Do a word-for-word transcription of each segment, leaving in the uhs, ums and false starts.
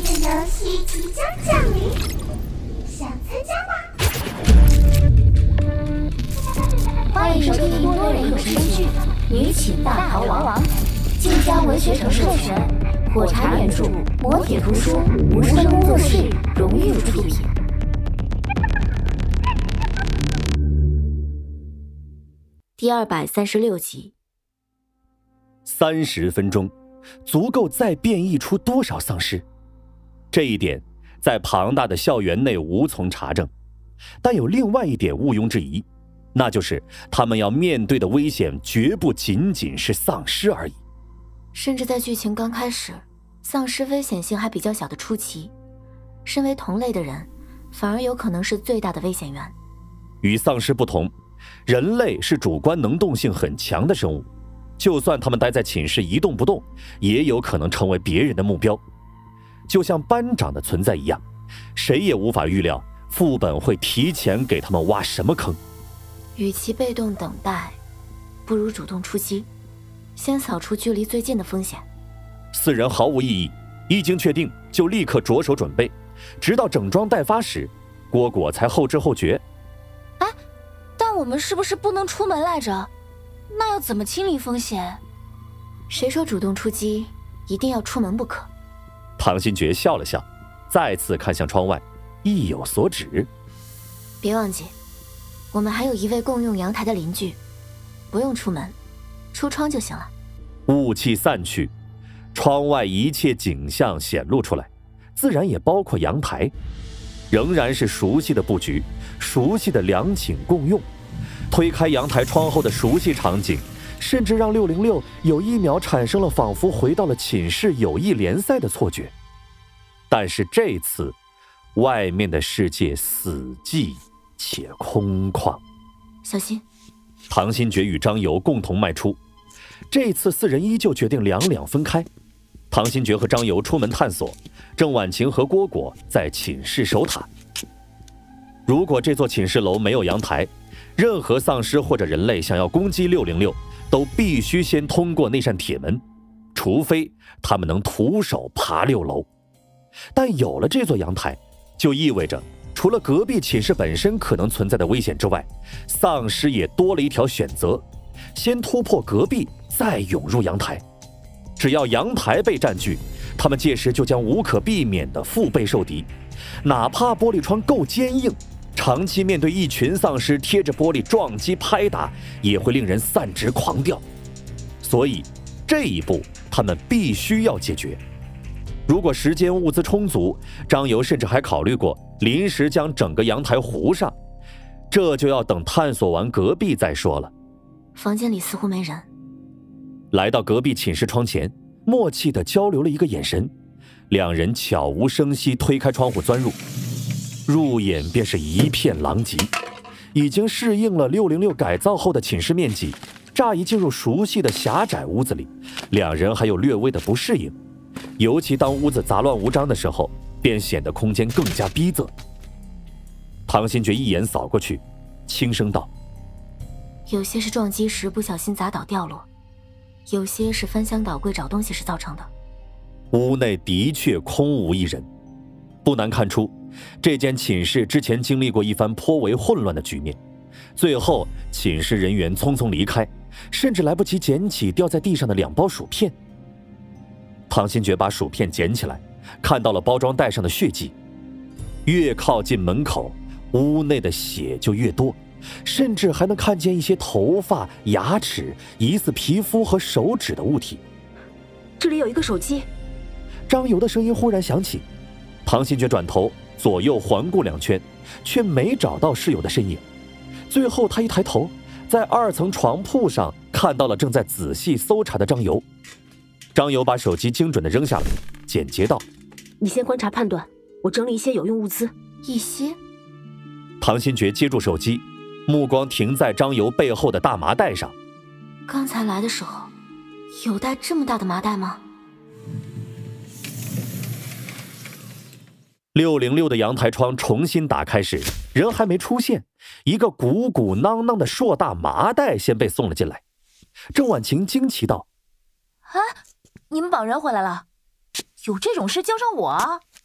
的游戏即将降临，想参加吗？ 欢迎收听多人有声剧《女寝大逃亡》，晋江文学城授权，火柴原著，磨铁图书，无声工作室荣誉出品。第二百三十六集。 三十分钟，足够再变异出多少丧尸？这一点在庞大的校园内无从查证，但有另外一点毋庸置疑，那就是他们要面对的危险绝不仅仅是丧尸而已。 甚至在剧情刚开始，丧尸危险性还比较小的初期，身为同类的人反而有可能是最大的危险源。 与丧尸不同，人类是主观能动性很强的生物，就算他们待在寝室一动不动，也有可能成为别人的目标。就像班长的存在一样，谁也无法预料副本会提前给他们挖什么坑。 与其被动等待，不如主动出击，先扫除距离最近的风险。 四人毫无异议，一经确定就立刻着手准备，直到整装待发时，蝈蝈才后知后觉。 哎，但我们是不是不能出门来着？那要怎么清理风险？ 谁说主动出击一定要出门不可？ 唐新觉笑了笑，再次看向窗外，意有所指。 别忘记，我们还有一位共用阳台的邻居，不用出门，出窗就行了。 雾气散去，窗外一切景象显露出来，自然也包括阳台。仍然是熟悉的布局，熟悉的两寝共用。推开阳台窗后的熟悉场景，甚至让六零六有一秒产生了仿佛回到了寝室友谊联赛的错觉。但是这次，外面的世界死寂且空旷。 小心！ 唐新觉与张游共同迈出，这次四人依旧决定两两分开。唐新觉和张游出门探索，郑婉晴和蝈蝈在寝室守塔。如果这座寝室楼没有阳台，任何丧尸或者人类想要攻击六零六，都必须先通过那扇铁门，除非他们能徒手爬六楼。但有了这座阳台，就意味着除了隔壁寝室本身可能存在的危险之外，丧尸也多了一条选择：先突破隔壁，再涌入阳台。只要阳台被占据，他们届时就将无可避免地腹背受敌。哪怕玻璃窗够坚硬，长期面对一群丧尸贴着玻璃撞击拍打，也会令人散直狂掉。所以这一步他们必须要解决。如果时间物资充足，张游甚至还考虑过临时将整个阳台糊上，这就要等探索完隔壁再说了。 房间里似乎没人。 来到隔壁寝室窗前，默契地交流了一个眼神，两人悄无声息推开窗户钻入，入眼便是一片狼藉。已经适应了六零六改造后的寝室面积，乍一进入熟悉的狭窄屋子里，两人还有略微的不适应，尤其当屋子杂乱无章的时候，便显得空间更加逼仄。唐新觉一眼扫过去，轻声道： 有些是撞击时不小心砸倒掉落，有些是翻箱倒柜找东西时造成的。 屋内的确空无一人，不难看出这间寝室之前经历过一番颇为混乱的局面，最后寝室人员匆匆离开，甚至来不及捡起掉在地上的两包薯片。唐新觉把薯片捡起来，看到了包装袋上的血迹。越靠近门口，屋内的血就越多，甚至还能看见一些头发、牙齿、疑似皮肤和手指的物体。 这里有一个手机。 张游的声音忽然响起，唐新觉转头左右环顾两圈，却没找到室友的身影。最后他一抬头，在二层床铺上看到了正在仔细搜查的张游。张游把手机精准地扔下来，简洁道： 你先观察判断，我整理一些有用物资。 一些？ 唐新觉接住手机，目光停在张游背后的大麻袋上。 刚才来的时候有带这么大的麻袋吗？ 六零六的阳台窗重新打开时，人还没出现，一个鼓鼓囊囊的硕大麻袋先被送了进来。郑婉晴惊奇道： 啊，你们绑人回来了？有这种事交上我啊！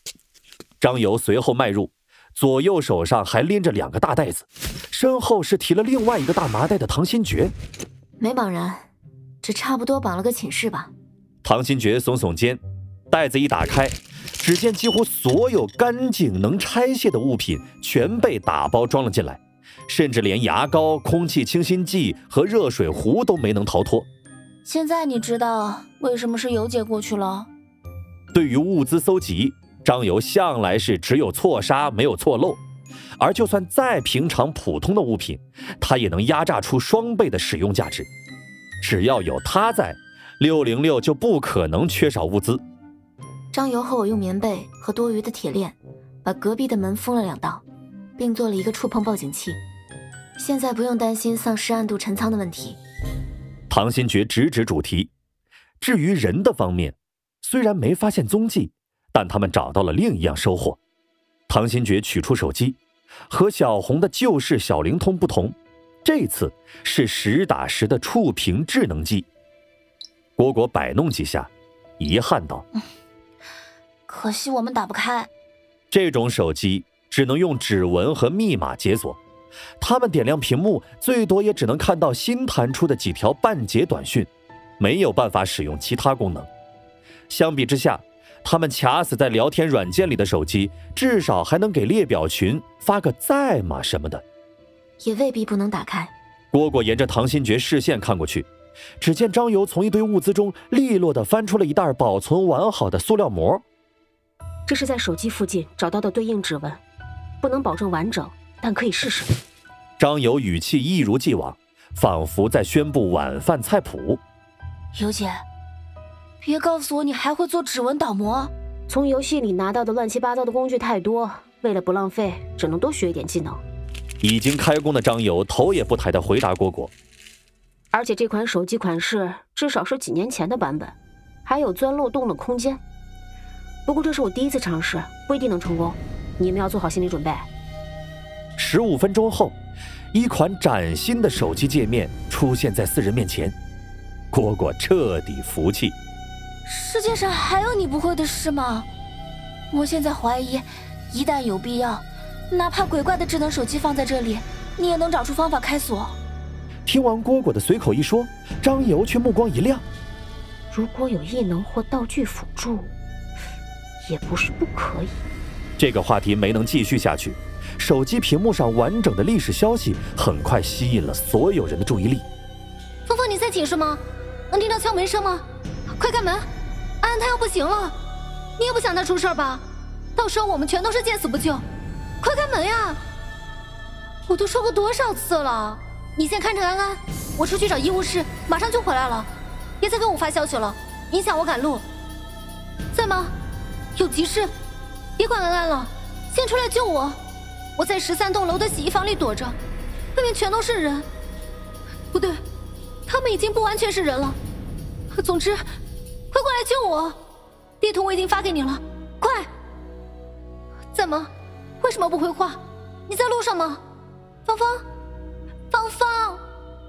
张游随后迈入，左右手上还拎着两个大袋子，身后是提了另外一个大麻袋的唐新觉。 没绑人，只差不多绑了个寝室吧。 唐新觉耸耸肩，袋子一打开，只见几乎所有干净能拆卸的物品全被打包装了进来，甚至连牙膏、空气清新剂和热水壶都没能逃脱。 现在你知道为什么是尤姐过去了？ 对于物资搜集，张游向来是只有错杀没有错漏，而就算再平常普通的物品，他也能压榨出双倍的使用价值。只要有他在，六零六就不可能缺少物资。 张游和我用棉被和多余的铁链把隔壁的门封了两道，并做了一个触碰报警器，现在不用担心丧尸暗度陈仓的问题。 唐新觉直指主题，至于人的方面，虽然没发现踪迹，但他们找到了另一样收获。唐新觉取出手机，和小红的旧式小灵通不同，这次是实打实的触屏智能机。蝈蝈摆弄几下，遗憾道： 嗯，可惜我们打不开。 这种手机只能用指纹和密码解锁，他们点亮屏幕，最多也只能看到新弹出的几条半截短讯，没有办法使用其他功能。相比之下，他们卡死在聊天软件里的手机，至少还能给列表群发个在吗什么的， 也未必不能打开。 蝈蝈沿着唐新觉视线看过去，只见张游从一堆物资中利落地翻出了一袋保存完好的塑料膜。 这是在手机附近找到的对应指纹，不能保证完整，但可以试试。 张游语气一如既往，仿佛在宣布晚饭菜谱。 尤姐，别告诉我你还会做指纹导模。 从游戏里拿到的乱七八糟的工具太多，为了不浪费，只能多学一点技能。 已经开工的张游头也不抬地回答蝈蝈。 而且这款手机款式至少是几年前的版本，还有钻漏洞的空间。不过这是我第一次尝试，不一定能成功，你们要做好心理准备。 十五分钟后，一款崭新的手机界面出现在四人面前，蝈蝈彻底服气。 世界上还有你不会的事吗？我现在怀疑，一旦有必要，哪怕鬼怪的智能手机放在这里，你也能找出方法开锁。 听完蝈蝈的随口一说，张游却目光一亮。 如果有异能或道具辅助，也不是不可以。 这个话题没能继续下去，手机屏幕上完整的历史消息很快吸引了所有人的注意力。 芳芳，你在寝室吗？能听到敲门声吗？快开门！安安他要不行了，你也不想他出事吧？到时候我们全都是见死不救。快开门呀！我都说过多少次了，你先看着安安，我出去找医务室，马上就回来了。别再跟我发消息了，影响我赶路。在吗？有急事？别管安安了，先出来救我！我在十三栋楼的洗衣房里躲着，外面全都是人。不对，他们已经不完全是人了。总之，快过来救我！地图我已经发给你了，快！在吗？为什么不回话？你在路上吗？芳芳，芳芳！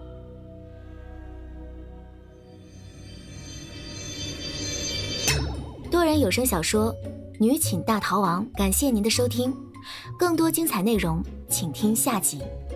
多人有声小说《女寝大逃亡》，感谢您的收听，更多精彩内容，请听下集。